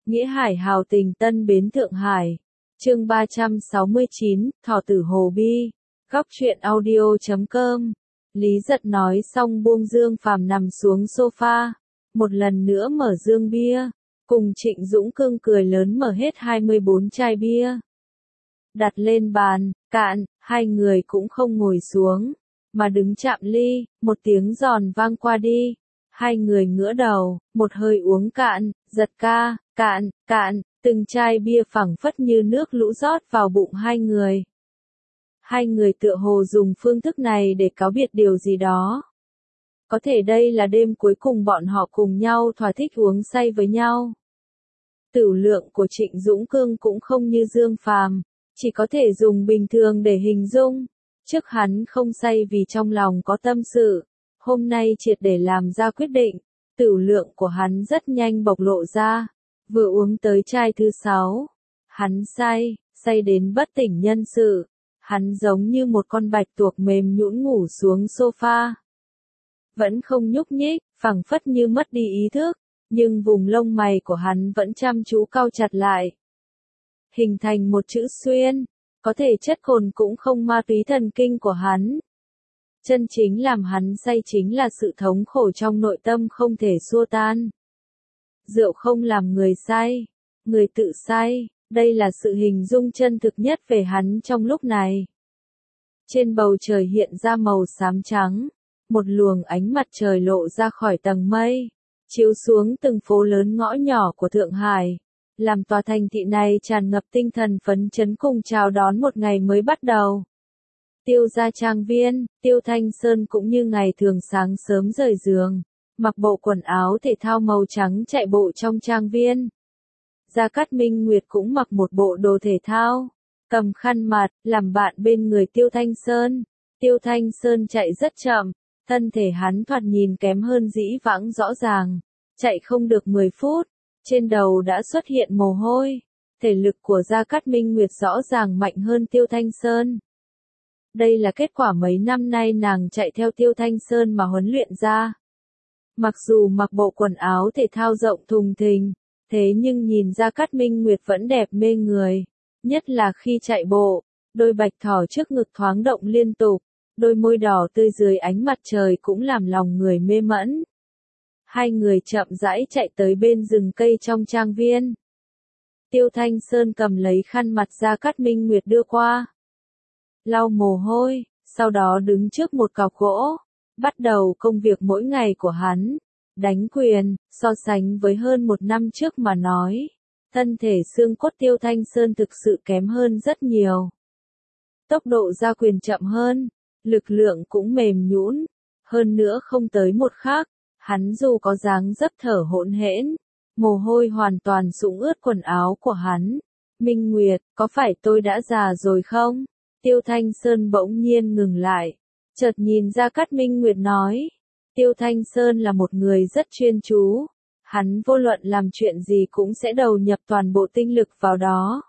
Nghĩa Hải hào tình Tân Bến Thượng Hải. Chương 369, Thỏ tử Hồ Bi. Góc truyện audio.com. Lý Giật nói xong buông Dương Phàm nằm xuống sofa, một lần nữa mở dương bia, cùng Trịnh Dũng Cương cười lớn mở hết 24 chai bia. Đặt lên bàn, cạn, hai người cũng không ngồi xuống, mà đứng chạm ly, một tiếng giòn vang qua đi. Hai người ngửa đầu, một hơi uống cạn, Giật ca, cạn, cạn, từng chai bia phẳng phất như nước lũ rót vào bụng hai người. Hai người tựa hồ dùng phương thức này để cáo biệt điều gì đó. Có thể đây là đêm cuối cùng bọn họ cùng nhau thỏa thích uống say với nhau. Tửu lượng của Trịnh Dũng Cương cũng không như Dương Phàm, chỉ có thể dùng bình thường để hình dung. Trước hắn không say vì trong lòng có tâm sự, hôm nay triệt để làm ra quyết định, tửu lượng của hắn rất nhanh bộc lộ ra. Vừa uống tới chai thứ 6, hắn say đến bất tỉnh nhân sự. Hắn giống như một con bạch tuộc mềm nhũn ngủ xuống sofa. Vẫn không nhúc nhích, phẳng phất như mất đi ý thức, nhưng vùng lông mày của hắn vẫn chăm chú cau chặt lại. Hình thành một chữ xuyên, có thể chất cồn cũng không ma túy thần kinh của hắn. Chân chính làm hắn say chính là sự thống khổ trong nội tâm không thể xua tan. Rượu không làm người say, người tự say. Đây là sự hình dung chân thực nhất về hắn trong lúc này. Trên bầu trời hiện ra màu xám trắng, một luồng ánh mặt trời lộ ra khỏi tầng mây, chiếu xuống từng phố lớn ngõ nhỏ của Thượng Hải, làm tòa thành thị này tràn ngập tinh thần phấn chấn cùng chào đón một ngày mới bắt đầu. Tiêu gia trang viên, Tiêu Thanh Sơn cũng như ngày thường sáng sớm rời giường, mặc bộ quần áo thể thao màu trắng chạy bộ trong trang viên. Gia Cát Minh Nguyệt cũng mặc một bộ đồ thể thao, cầm khăn mặt, làm bạn bên người Tiêu Thanh Sơn. Tiêu Thanh Sơn chạy rất chậm, thân thể hắn thoạt nhìn kém hơn dĩ vãng rõ ràng, chạy không được 10 phút, trên đầu đã xuất hiện mồ hôi. Thể lực của Gia Cát Minh Nguyệt rõ ràng mạnh hơn Tiêu Thanh Sơn. Đây là kết quả mấy năm nay nàng chạy theo Tiêu Thanh Sơn mà huấn luyện ra. Mặc dù mặc bộ quần áo thể thao rộng thùng thình, thế nhưng nhìn Gia Cát Minh Nguyệt vẫn đẹp mê người, nhất là khi chạy bộ, đôi bạch thỏ trước ngực thoáng động liên tục, đôi môi đỏ tươi dưới ánh mặt trời cũng làm lòng người mê mẫn. Hai người chậm rãi chạy tới bên rừng cây trong trang viên. Tiêu Thanh Sơn cầm lấy khăn mặt Gia Cát Minh Nguyệt đưa qua, lau mồ hôi, sau đó đứng trước một cọc gỗ, bắt đầu công việc mỗi ngày của hắn. Đánh quyền, so sánh với hơn một năm trước mà nói, thân thể xương cốt Tiêu Thanh Sơn thực sự kém hơn rất nhiều. Tốc độ ra quyền chậm hơn, lực lượng cũng mềm nhũn, hơn nữa không tới một khắc, hắn dù có dáng dấp thở hổn hển, mồ hôi hoàn toàn sũng ướt quần áo của hắn. Minh Nguyệt, có phải tôi đã già rồi không? Tiêu Thanh Sơn bỗng nhiên ngừng lại, chợt nhìn Gia Cát Minh Nguyệt nói. Tiêu Thanh Sơn là một người rất chuyên chú, hắn vô luận làm chuyện gì cũng sẽ đầu nhập toàn bộ tinh lực vào đó.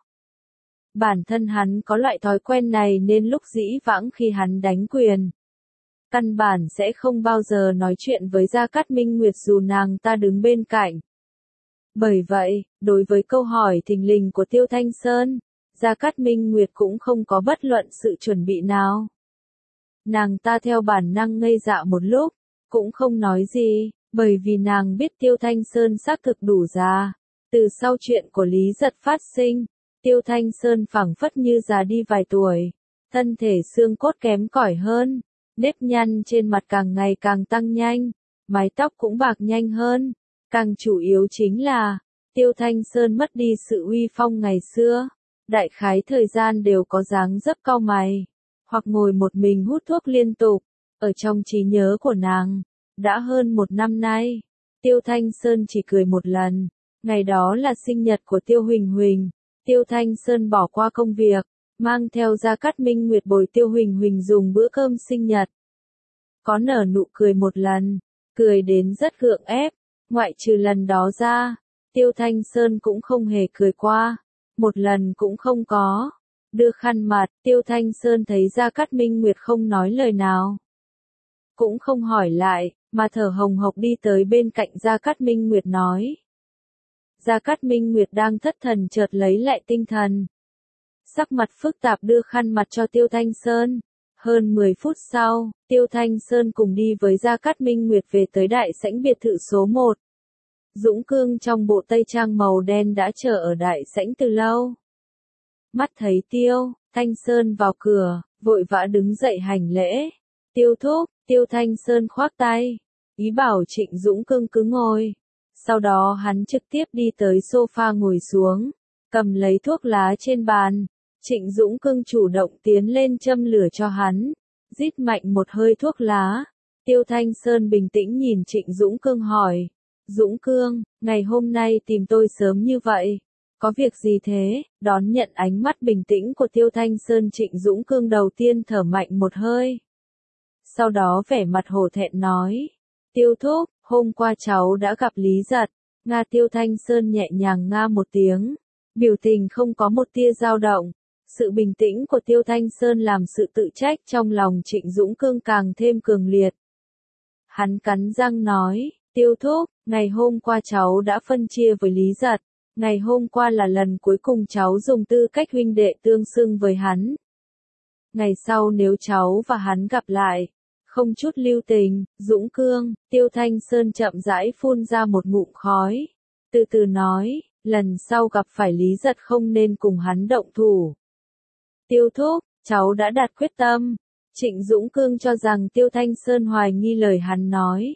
Bản thân hắn có loại thói quen này nên lúc dĩ vãng khi hắn đánh quyền, căn bản sẽ không bao giờ nói chuyện với Gia Cát Minh Nguyệt dù nàng ta đứng bên cạnh. Bởi vậy, đối với câu hỏi thình lình của Tiêu Thanh Sơn, Gia Cát Minh Nguyệt cũng không có bất luận sự chuẩn bị nào. Nàng ta theo bản năng ngây dại một lúc, cũng không nói gì, bởi vì nàng biết Tiêu Thanh Sơn xác thực đủ già. Từ sau chuyện của Lý Giật phát sinh, Tiêu Thanh Sơn phảng phất như già đi vài tuổi, thân thể xương cốt kém cỏi hơn, nếp nhăn trên mặt càng ngày càng tăng nhanh, mái tóc cũng bạc nhanh hơn, càng chủ yếu chính là, Tiêu Thanh Sơn mất đi sự uy phong ngày xưa, đại khái thời gian đều có dáng dấp cau mày, hoặc ngồi một mình hút thuốc liên tục. Ở trong trí nhớ của nàng, đã hơn một năm nay, Tiêu Thanh Sơn chỉ cười một lần, ngày đó là sinh nhật của Tiêu Huỳnh Huỳnh. Tiêu Thanh Sơn bỏ qua công việc, mang theo Gia Cát Minh Nguyệt bồi Tiêu Huỳnh Huỳnh dùng bữa cơm sinh nhật. Có nở nụ cười một lần, cười đến rất gượng ép, ngoại trừ lần đó ra, Tiêu Thanh Sơn cũng không hề cười qua, một lần cũng không có. Đưa khăn mặt, Tiêu Thanh Sơn thấy Gia Cát Minh Nguyệt không nói lời nào, cũng không hỏi lại, mà thở hồng hộc đi tới bên cạnh Gia Cát Minh Nguyệt nói. Gia Cát Minh Nguyệt đang thất thần chợt lấy lại tinh thần. Sắc mặt phức tạp đưa khăn mặt cho Tiêu Thanh Sơn. Hơn 10 phút sau, Tiêu Thanh Sơn cùng đi với Gia Cát Minh Nguyệt về tới đại sảnh biệt thự số 1. Dũng Cương trong bộ tây trang màu đen đã chờ ở đại sảnh từ lâu. Mắt thấy Tiêu Thanh Sơn vào cửa, vội vã đứng dậy hành lễ. Tiêu thúc, Tiêu Thanh Sơn khoác tay, ý bảo Trịnh Dũng Cương cứ ngồi. Sau đó hắn trực tiếp đi tới sofa ngồi xuống, cầm lấy thuốc lá trên bàn. Trịnh Dũng Cương chủ động tiến lên châm lửa cho hắn, rít mạnh một hơi thuốc lá. Tiêu Thanh Sơn bình tĩnh nhìn Trịnh Dũng Cương hỏi, Dũng Cương, ngày hôm nay tìm tôi sớm như vậy, có việc gì thế? Đón nhận ánh mắt bình tĩnh của Tiêu Thanh Sơn, Trịnh Dũng Cương đầu tiên thở mạnh một hơi. Sau đó vẻ mặt hổ thẹn nói, Tiêu thúc, hôm qua cháu đã gặp Lý Giật. Nga. Tiêu Thanh Sơn nhẹ nhàng nga một tiếng, biểu tình không có một tia dao động. Sự bình tĩnh của Tiêu Thanh Sơn làm sự tự trách trong lòng Trịnh Dũng Cương càng thêm cường liệt. Hắn cắn răng nói, Tiêu thúc, ngày hôm qua cháu đã phân chia với Lý Giật. Ngày hôm qua là lần cuối cùng cháu dùng tư cách huynh đệ tương xưng với hắn. Ngày sau nếu cháu và hắn gặp lại, không chút lưu tình. Dũng Cương, Tiêu Thanh Sơn chậm rãi phun ra một ngụm khói. Từ từ nói, lần sau gặp phải Lý Giật không nên cùng hắn động thủ. Tiêu thúc, cháu đã đạt quyết tâm. Trịnh Dũng Cương cho rằng Tiêu Thanh Sơn hoài nghi lời hắn nói.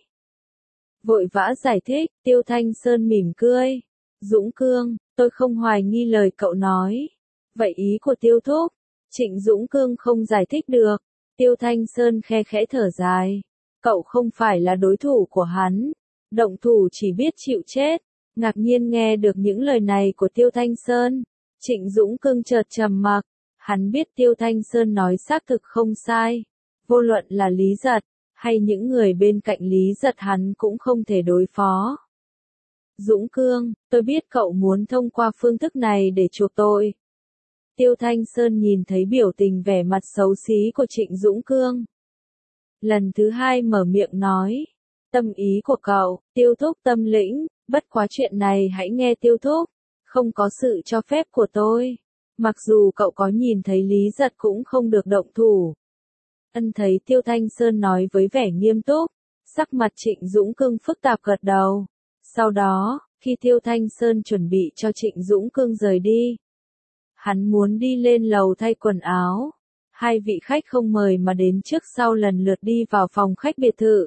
Vội vã giải thích. Tiêu Thanh Sơn mỉm cười. Dũng Cương, tôi không hoài nghi lời cậu nói. Vậy ý của Tiêu thúc? Trịnh Dũng Cương không giải thích được. Tiêu Thanh Sơn khe khẽ thở dài. Cậu không phải là đối thủ của hắn. Động thủ chỉ biết chịu chết. Ngạc nhiên nghe được những lời này của Tiêu Thanh Sơn. Trịnh Dũng Cương chợt trầm mặc. Hắn biết Tiêu Thanh Sơn nói xác thực không sai. Vô luận là Lý Giật, hay những người bên cạnh Lý Giật hắn cũng không thể đối phó. Dũng Cương, tôi biết cậu muốn thông qua phương thức này để chuộc tôi. Tiêu Thanh Sơn nhìn thấy biểu tình vẻ mặt xấu xí của Trịnh Dũng Cương. Lần thứ hai mở miệng nói. Tâm ý của cậu, Tiêu thúc tâm lĩnh, bất quá chuyện này hãy nghe Tiêu thúc. Không có sự cho phép của tôi. Mặc dù cậu có nhìn thấy Lý Giật cũng không được động thủ. Ân thấy Tiêu Thanh Sơn nói với vẻ nghiêm túc. Sắc mặt Trịnh Dũng Cương phức tạp gật đầu. Sau đó, khi Tiêu Thanh Sơn chuẩn bị cho Trịnh Dũng Cương rời đi, hắn muốn đi lên lầu thay quần áo. Hai vị khách không mời mà đến trước sau lần lượt đi vào phòng khách biệt thự.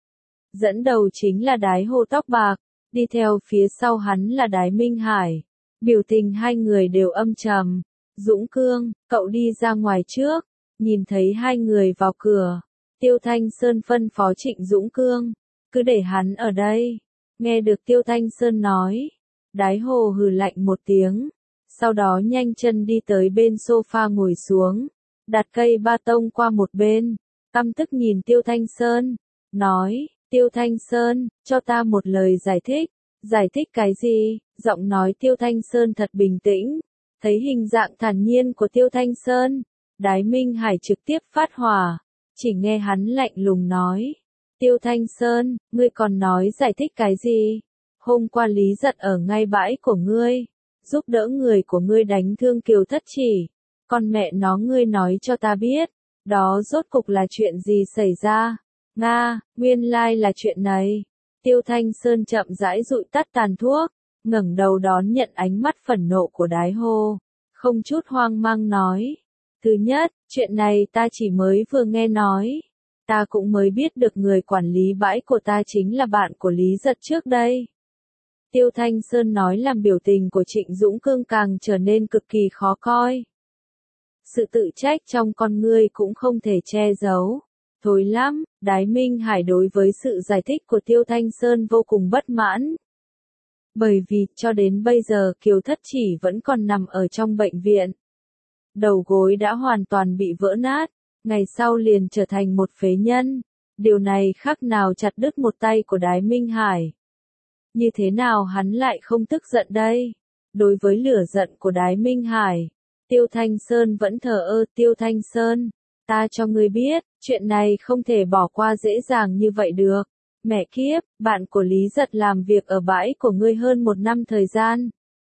Dẫn đầu chính là Đái Hồ tóc bạc, đi theo phía sau hắn là Đái Minh Hải. Biểu tình hai người đều âm trầm. Dũng Cương, cậu đi ra ngoài trước. Nhìn thấy hai người vào cửa, Tiêu Thanh Sơn phân phó Trịnh Dũng Cương, cứ để hắn ở đây. Nghe được Tiêu Thanh Sơn nói, Đái Hồ hừ lạnh một tiếng, sau đó nhanh chân đi tới bên sofa ngồi xuống, đặt cây ba tông qua một bên, căm tức nhìn Tiêu Thanh Sơn, nói, Tiêu Thanh Sơn, cho ta một lời giải thích. Giải thích cái gì? Giọng nói Tiêu Thanh Sơn thật bình tĩnh. Thấy hình dạng thản nhiên của Tiêu Thanh Sơn, Đái Minh Hải trực tiếp phát hỏa. Chỉ nghe hắn lạnh lùng nói. Tiêu Thanh Sơn, ngươi còn nói giải thích cái gì? Hôm qua Lý Giật ở ngay bãi của ngươi, giúp đỡ người của ngươi đánh thương Kiều Thất Chỉ. Con mẹ nó ngươi nói cho ta biết, đó rốt cục là chuyện gì xảy ra? Nga, nguyên lai là chuyện này. Tiêu Thanh Sơn chậm rãi dụi tắt tàn thuốc, ngẩng đầu đón nhận ánh mắt phẫn nộ của Đái Hồ, không chút hoang mang nói. Thứ nhất, chuyện này ta chỉ mới vừa nghe nói. Ta cũng mới biết được người quản lý bãi của ta chính là bạn của Lý Giật trước đây. Tiêu Thanh Sơn nói làm biểu tình của Trịnh Dũng Cương càng trở nên cực kỳ khó coi. Sự tự trách trong con ngươi cũng không thể che giấu. Thối lắm, Đái Minh Hải đối với sự giải thích của Tiêu Thanh Sơn vô cùng bất mãn. Bởi vì, cho đến bây giờ Kiều Thất Chỉ vẫn còn nằm ở trong bệnh viện. Đầu gối đã hoàn toàn bị vỡ nát, ngày sau liền trở thành một phế nhân. Điều này khác nào chặt đứt một tay của Đái Minh Hải. Như thế nào hắn lại không tức giận đây? Đối với lửa giận của Đái Minh Hải, Tiêu Thanh Sơn vẫn thờ ơ. Tiêu Thanh Sơn, ta cho ngươi biết, chuyện này không thể bỏ qua dễ dàng như vậy được. Mẹ kiếp, bạn của Lý Giật làm việc ở bãi của ngươi hơn 1 năm thời gian.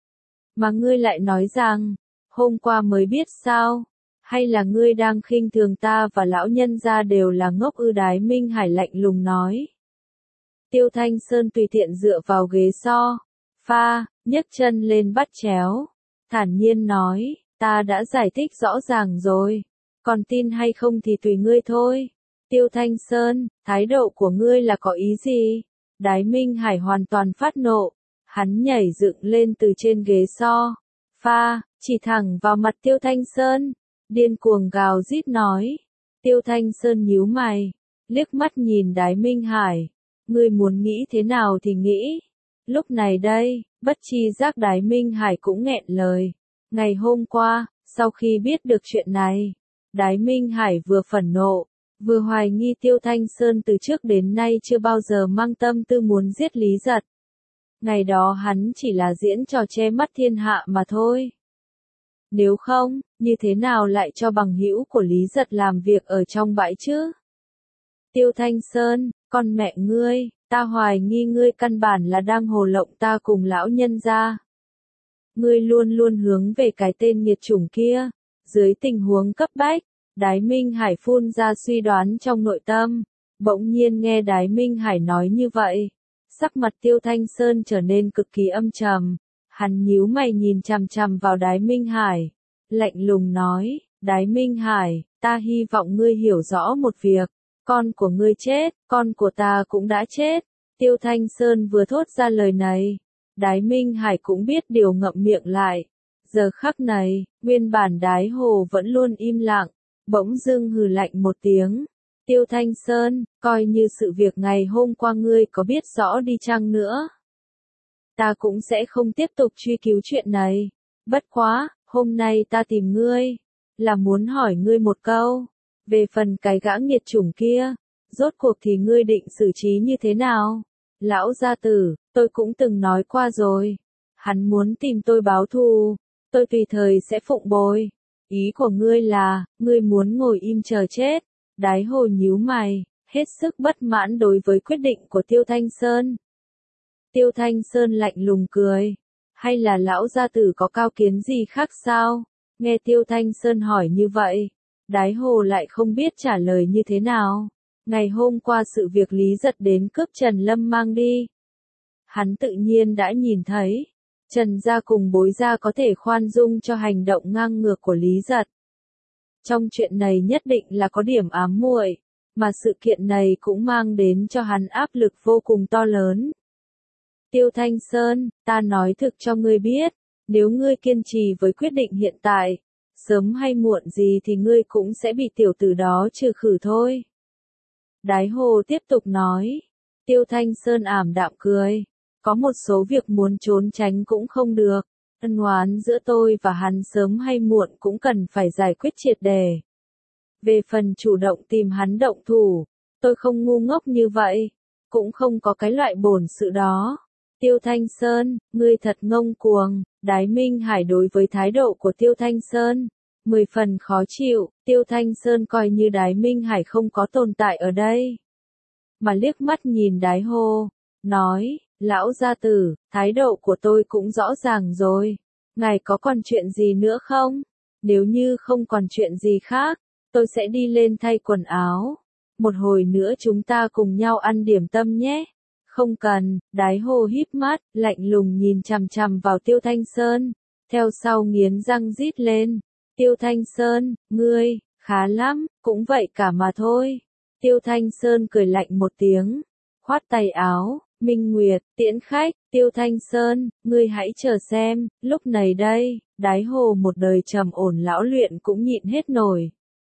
Mà ngươi lại nói rằng, hôm qua mới biết sao? Hay là ngươi đang khinh thường ta và lão nhân gia đều là ngốc ư? Đái Minh Hải lạnh lùng nói. Tiêu Thanh Sơn tùy tiện dựa vào ghế sofa, nhấc chân lên bắt chéo. Thản nhiên nói, ta đã giải thích rõ ràng rồi. Còn tin hay không thì tùy ngươi thôi. Tiêu Thanh Sơn, thái độ của ngươi là có ý gì? Đái Minh Hải hoàn toàn phát nộ. Hắn nhảy dựng lên từ trên ghế sofa, chỉ thẳng vào mặt Tiêu Thanh Sơn. Điên cuồng gào rít nói. Tiêu Thanh Sơn nhíu mày, liếc mắt nhìn Đái Minh Hải. Ngươi muốn nghĩ thế nào thì nghĩ. Lúc này đây, bất tri giác Đái Minh Hải cũng nghẹn lời. Ngày hôm qua, sau khi biết được chuyện này, Đái Minh Hải vừa phẫn nộ, vừa hoài nghi Tiêu Thanh Sơn từ trước đến nay chưa bao giờ mang tâm tư muốn giết Lý Giật. Ngày đó hắn chỉ là diễn trò che mắt thiên hạ mà thôi. Nếu không, như thế nào lại cho bằng hữu của Lý Giật làm việc ở trong bãi chứ? Tiêu Thanh Sơn, con mẹ ngươi, ta hoài nghi ngươi căn bản là đang hồ lộng ta cùng lão nhân gia. Ngươi luôn luôn hướng về cái tên nghiệt chủng kia. Dưới tình huống cấp bách, Đái Minh Hải phun ra suy đoán trong nội tâm. Bỗng nhiên nghe Đái Minh Hải nói như vậy, sắc mặt Tiêu Thanh Sơn trở nên cực kỳ âm trầm. Hắn nhíu mày nhìn chằm chằm vào Đái Minh Hải, lạnh lùng nói, Đái Minh Hải, ta hy vọng ngươi hiểu rõ một việc, con của ngươi chết, con của ta cũng đã chết. Tiêu Thanh Sơn vừa thốt ra lời này, Đái Minh Hải cũng biết điều ngậm miệng lại. Giờ khắc này, nguyên bản Đái Hồ vẫn luôn im lặng, bỗng dưng hừ lạnh một tiếng. Tiêu Thanh Sơn, coi như sự việc ngày hôm qua ngươi có biết rõ đi chăng nữa, ta cũng sẽ không tiếp tục truy cứu chuyện này. Bất quá, hôm nay ta tìm ngươi, là muốn hỏi ngươi một câu. Về phần cái gã nghiệt chủng kia, rốt cuộc thì ngươi định xử trí như thế nào? Lão gia tử, tôi cũng từng nói qua rồi. Hắn muốn tìm tôi báo thù, tôi tùy thời sẽ phụng bồi. Ý của ngươi là, ngươi muốn ngồi im chờ chết. Đái Hồ nhíu mày, hết sức bất mãn đối với quyết định của Tiêu Thanh Sơn. Tiêu Thanh Sơn lạnh lùng cười. Hay là lão gia tử có cao kiến gì khác sao? Nghe Tiêu Thanh Sơn hỏi như vậy, Đái Hồ lại không biết trả lời như thế nào. Ngày hôm qua sự việc Lý Giật đến cướp Trần Lâm mang đi, hắn tự nhiên đã nhìn thấy. Trần gia cùng Bối gia có thể khoan dung cho hành động ngang ngược của Lý Giật. Trong chuyện này nhất định là có điểm ám muội, mà sự kiện này cũng mang đến cho hắn áp lực vô cùng to lớn. Tiêu Thanh Sơn, ta nói thực cho ngươi biết, nếu ngươi kiên trì với quyết định hiện tại, sớm hay muộn gì thì ngươi cũng sẽ bị tiểu tử đó trừ khử thôi. Đái Hồ tiếp tục nói. Tiêu Thanh Sơn ảm đạm cười. Có một số việc muốn trốn tránh cũng không được. Ân oán giữa tôi và hắn sớm hay muộn cũng cần phải giải quyết triệt đề. Về phần chủ động tìm hắn động thủ, tôi không ngu ngốc như vậy, cũng không có cái loại bổn sự đó. Tiêu Thanh Sơn, ngươi thật ngông cuồng. Đái Minh Hải đối với thái độ của Tiêu Thanh Sơn 10 phần khó chịu. Tiêu Thanh Sơn coi như Đái Minh Hải không có tồn tại ở đây, mà liếc mắt nhìn Đái Hồ, nói, lão gia tử, thái độ của tôi cũng rõ ràng rồi. Ngài có còn chuyện gì nữa không? Nếu như không còn chuyện gì khác, tôi sẽ đi lên thay quần áo. Một hồi nữa chúng ta cùng nhau ăn điểm tâm nhé. Không cần. Đái Hồ híp mắt, lạnh lùng nhìn chằm chằm vào Tiêu Thanh Sơn, theo sau nghiến răng rít lên. Tiêu Thanh Sơn, ngươi, khá lắm, cũng vậy cả mà thôi. Tiêu Thanh Sơn cười lạnh một tiếng, khoát tay áo, Minh Nguyệt, tiễn khách. Tiêu Thanh Sơn, ngươi hãy chờ xem. Lúc này đây, Đái Hồ một đời trầm ổn lão luyện cũng nhịn hết nổi.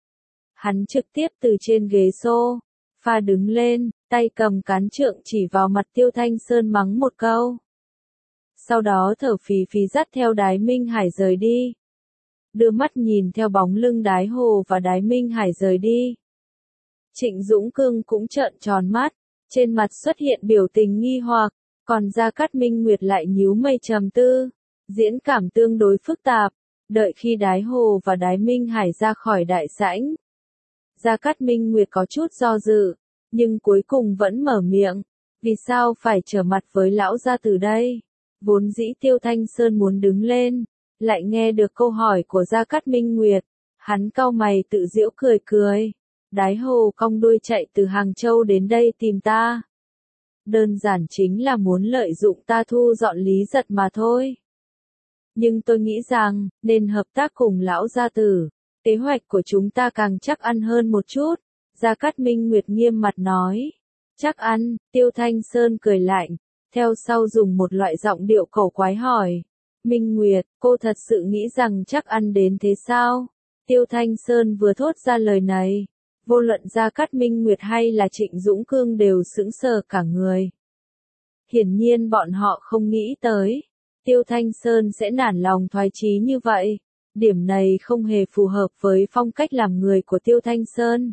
Hắn trực tiếp từ trên ghế sofa đứng lên, tay cầm cán trượng chỉ vào mặt Tiêu Thanh Sơn mắng một câu. Sau đó thở phì phì dắt theo Đái Minh Hải rời đi. Đưa mắt nhìn theo bóng lưng Đái Hồ và Đái Minh Hải rời đi. Trịnh Dũng Cương cũng trợn tròn mắt, trên mặt xuất hiện biểu tình nghi hoặc, còn Gia Cát Minh Nguyệt lại nhíu mày trầm tư, diễn cảm tương đối phức tạp. Đợi khi Đái Hồ và Đái Minh Hải ra khỏi đại sảnh, Gia Cát Minh Nguyệt có chút do dự, nhưng cuối cùng vẫn mở miệng. Vì sao phải trở mặt với lão gia tử đây? Vốn dĩ Tiêu Thanh Sơn muốn đứng lên, lại nghe được câu hỏi của Gia Cát Minh Nguyệt. Hắn cau mày tự giễu cười cười. Đái Hồ cong đuôi chạy từ Hàng Châu đến đây tìm ta. Đơn giản chính là muốn lợi dụng ta thu dọn Lý Giật mà thôi. Nhưng tôi nghĩ rằng, nên hợp tác cùng lão gia tử. Kế hoạch của chúng ta càng chắc ăn hơn một chút. Gia Cát Minh Nguyệt nghiêm mặt nói. Chắc ăn, Tiêu Thanh Sơn cười lạnh. Theo sau dùng một loại giọng điệu cổ quái hỏi. Minh Nguyệt, cô thật sự nghĩ rằng chắc ăn đến thế sao? Tiêu Thanh Sơn vừa thốt ra lời này. Vô luận Gia Cát Minh Nguyệt hay là Trịnh Dũng Cương đều sững sờ cả người. Hiển nhiên bọn họ không nghĩ tới. Tiêu Thanh Sơn sẽ nản lòng thoái chí như vậy. Điểm này không hề phù hợp với phong cách làm người của Tiêu Thanh Sơn.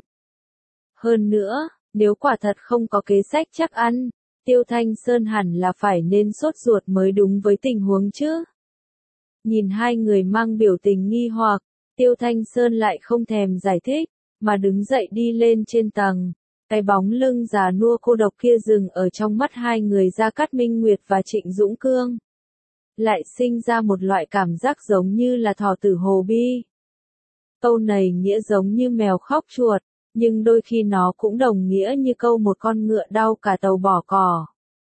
Hơn nữa, nếu quả thật không có kế sách chắc ăn, Tiêu Thanh Sơn hẳn là phải nên sốt ruột mới đúng với tình huống chứ. Nhìn hai người mang biểu tình nghi hoặc, Tiêu Thanh Sơn lại không thèm giải thích, mà đứng dậy đi lên trên tầng. Cái bóng lưng già nua cô độc kia dừng ở trong mắt hai người Gia Cát Minh Nguyệt và Trịnh Dũng Cương. Lại sinh ra một loại cảm giác giống như là thỏ tử hồ bi. Câu này nghĩa giống như mèo khóc chuột, nhưng đôi khi nó cũng đồng nghĩa như câu một con ngựa đau cả tàu bỏ cỏ.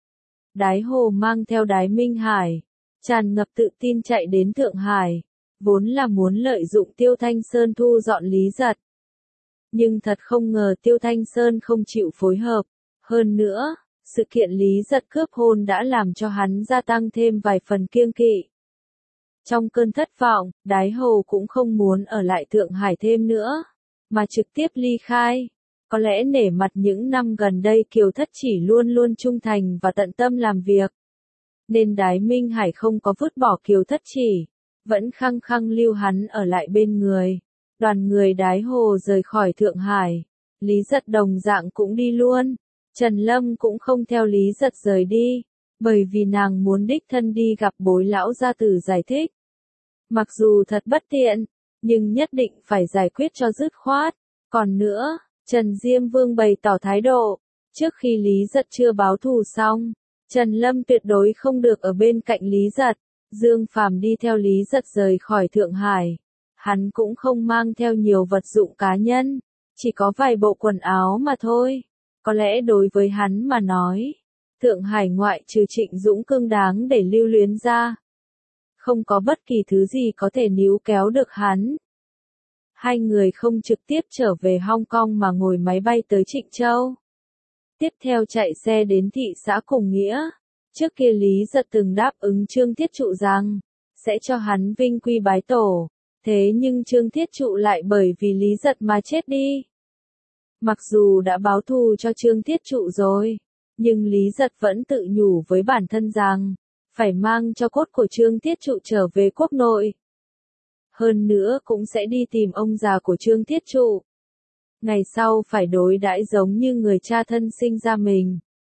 Đái Hồ mang theo Đái Minh Hải, tràn ngập tự tin chạy đến Thượng Hải, vốn là muốn lợi dụng Tiêu Thanh Sơn thu dọn Lý Giật. Nhưng thật không ngờ Tiêu Thanh Sơn không chịu phối hợp. Hơn nữa, sự kiện Lý Giật cướp hôn đã làm cho hắn gia tăng thêm vài phần kiêng kỵ. Trong cơn thất vọng, Đái Hồ cũng không muốn ở lại Thượng Hải thêm nữa, mà trực tiếp ly khai. Có lẽ nể mặt những năm gần đây Kiều Thất Chỉ luôn luôn trung thành và tận tâm làm việc, nên Đái Minh Hải không có vứt bỏ Kiều Thất Chỉ, vẫn khăng khăng lưu hắn ở lại bên người. Đoàn người Đái Hồ rời khỏi Thượng Hải, Lý Giật đồng dạng cũng đi luôn. Trần Lâm cũng không theo Lý Giật rời đi, bởi vì nàng muốn đích thân đi gặp bối lão gia tử giải thích. Mặc dù thật bất tiện, nhưng nhất định phải giải quyết cho dứt khoát. Còn nữa, Trần Diêm Vương bày tỏ thái độ, trước khi Lý Giật chưa báo thù xong, Trần Lâm tuyệt đối không được ở bên cạnh Lý Giật. Dương Phàm đi theo Lý Giật rời khỏi Thượng Hải. Hắn cũng không mang theo nhiều vật dụng cá nhân, chỉ có vài bộ quần áo mà thôi. Có lẽ đối với hắn mà nói, Thượng Hải ngoại trừ Trịnh Dũng Cương đáng để lưu luyến ra, không có bất kỳ thứ gì có thể níu kéo được hắn. Hai người không trực tiếp trở về Hong Kong mà ngồi máy bay tới Trịnh Châu. Tiếp theo chạy xe đến thị xã Cùng Nghĩa. Trước kia Lý Giật từng đáp ứng Trương Thiết Trụ rằng sẽ cho hắn vinh quy bái tổ. Thế nhưng Trương Thiết Trụ lại bởi vì Lý Giật mà chết đi. Mặc dù đã báo thù cho Trương Thiết Trụ rồi, nhưng Lý Giật vẫn tự nhủ với bản thân rằng phải mang cho cốt của Trương Thiết Trụ trở về quốc nội. Hơn nữa cũng sẽ đi tìm ông già của Trương Thiết Trụ. Ngày sau phải đối đãi giống như người cha thân sinh ra mình.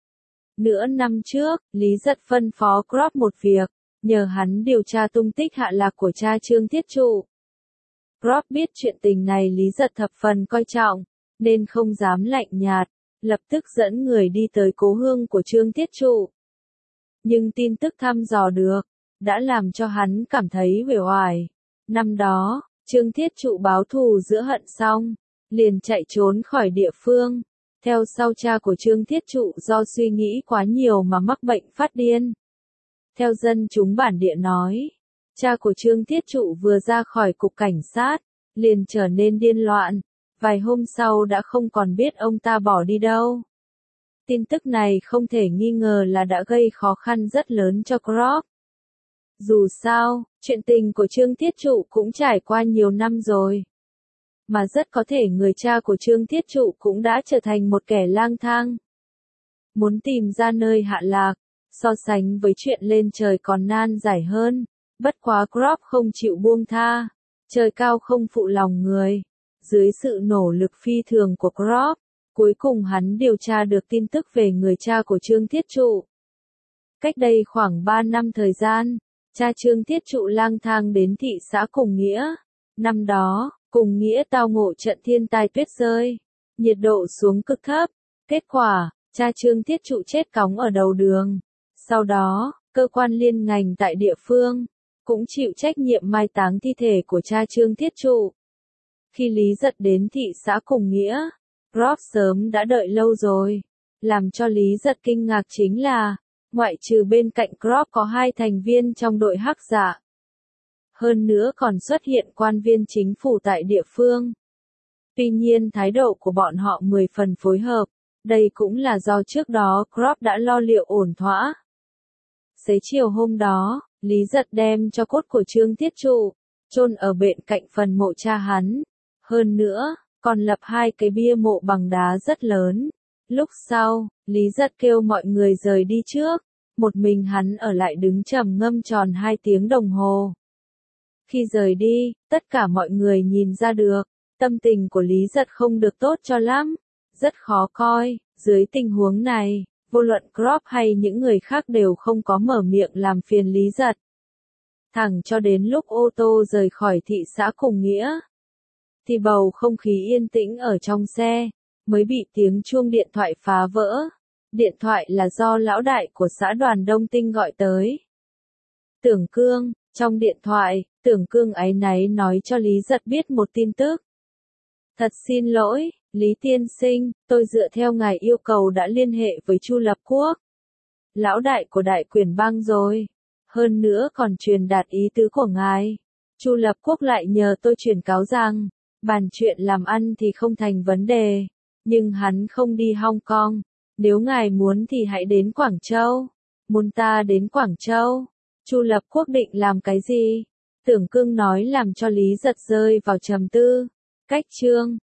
Nửa năm trước, Lý Giật phân phó Crop một việc, nhờ hắn điều tra tung tích hạ lạc của cha Trương Thiết Trụ. Crop biết chuyện tình này Lý Giật thập phần coi trọng, nên không dám lạnh nhạt, lập tức dẫn người đi tới cố hương của Trương Thiết Trụ. Nhưng tin tức thăm dò được, đã làm cho hắn cảm thấy uể oải. Năm đó, Trương Thiết Trụ báo thù giữa hận xong, liền chạy trốn khỏi địa phương. Theo sau cha của Trương Thiết Trụ do suy nghĩ quá nhiều mà mắc bệnh phát điên. Theo dân chúng bản địa nói, cha của Trương Thiết Trụ vừa ra khỏi cục cảnh sát, liền trở nên điên loạn. Vài hôm sau đã không còn biết ông ta bỏ đi đâu. Tin tức này không thể nghi ngờ là đã gây khó khăn rất lớn cho Crop. Dù sao, chuyện tình của Trương Thiết Trụ cũng trải qua nhiều năm rồi. Mà rất có thể người cha của Trương Thiết Trụ cũng đã trở thành một kẻ lang thang. Muốn tìm ra nơi hạ lạc, so sánh với chuyện lên trời còn nan giải hơn. Bất quá Crop không chịu buông tha. Trời cao không phụ lòng người. Dưới sự nỗ lực phi thường của Crop, cuối cùng hắn điều tra được tin tức về người cha của Trương Thiết Trụ. Cách đây khoảng 3 năm thời gian, cha Trương Thiết Trụ lang thang đến thị xã Cùng Nghĩa. Năm đó, Cùng Nghĩa tao ngộ trận thiên tai tuyết rơi, nhiệt độ xuống cực thấp, Kết quả, cha Trương Thiết Trụ chết cóng ở đầu đường. Sau đó, cơ quan liên ngành tại địa phương cũng chịu trách nhiệm mai táng thi thể của cha Trương Thiết Trụ. Khi Lý Giật đến thị xã Cùng Nghĩa, Crop sớm đã đợi lâu rồi. Làm cho Lý Giật kinh ngạc chính là, ngoại trừ bên cạnh Crop có 2 thành viên trong đội hắc dạ. Hơn nữa còn xuất hiện quan viên chính phủ tại địa phương. Tuy nhiên thái độ của bọn họ 10 phần phối hợp, đây cũng là do trước đó Crop đã lo liệu ổn thỏa. Xế chiều hôm đó, Lý Giật đem cho cốt của Trương Thiết Trụ, chôn ở bên cạnh phần mộ cha hắn. Hơn nữa, còn lập 2 cái bia mộ bằng đá rất lớn. Lúc sau, Lý Giật kêu mọi người rời đi trước, một mình hắn ở lại đứng trầm ngâm tròn 2 tiếng đồng hồ. Khi rời đi, tất cả mọi người nhìn ra được, tâm tình của Lý Giật không được tốt cho lắm, rất khó coi. Dưới tình huống này, vô luận Crop hay những người khác đều không có mở miệng làm phiền Lý Giật. Thẳng cho đến lúc ô tô rời khỏi thị xã Cùng Nghĩa, thì bầu không khí yên tĩnh ở trong xe, mới bị tiếng chuông điện thoại phá vỡ. Điện thoại là do lão đại của xã Đoàn Đông Tinh gọi tới. Tưởng Cương, trong điện thoại, Tưởng Cương áy náy nói cho Lý Giật biết một tin tức. Thật xin lỗi, Lý tiên sinh, tôi dựa theo ngài yêu cầu đã liên hệ với Chu Lập Quốc, lão đại của Đại Quyền Bang rồi. Hơn nữa còn truyền đạt ý tứ của ngài. Chu Lập Quốc lại nhờ tôi truyền cáo rằng, bàn chuyện làm ăn thì không thành vấn đề, nhưng hắn không đi Hong Kong. Nếu ngài muốn thì hãy đến Quảng Châu. Muốn ta đến Quảng Châu? Chu Lập Quốc định làm cái gì? Tưởng Cương nói làm cho Lý Giật rơi vào trầm tư. Cách Trương